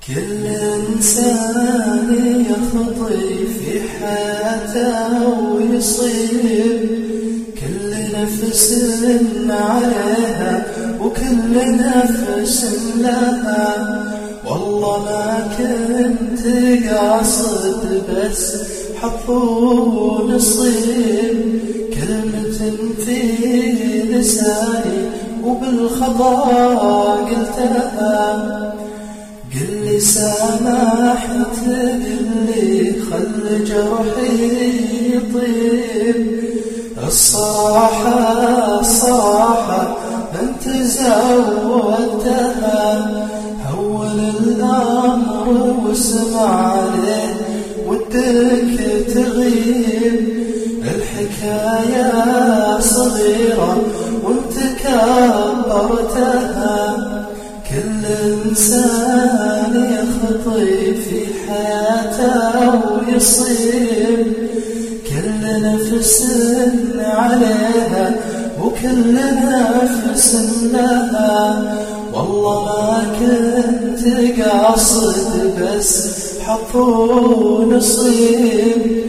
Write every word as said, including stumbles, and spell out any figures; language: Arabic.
كل إنسان يخطي في حياته ويصيب، كل نفس عليها وكل نفس لها. والله ما كنت قاصد بس حظ ونصيب، كلمة في لساني وبالخطأ قلتها. قل لي سامحت، قل لي خل جرحي يطيب. الصراحة الصراحة أنت زودتها، هول الأمر واسمع عليه ودك تغيب. الحكاية صغيرة وانت كبرتها، كل إنسان يخطي في حياته ويصيب، كل نفس عليها وكل نفس لها. والله ما كنت قاصد بس حظ ونصيب،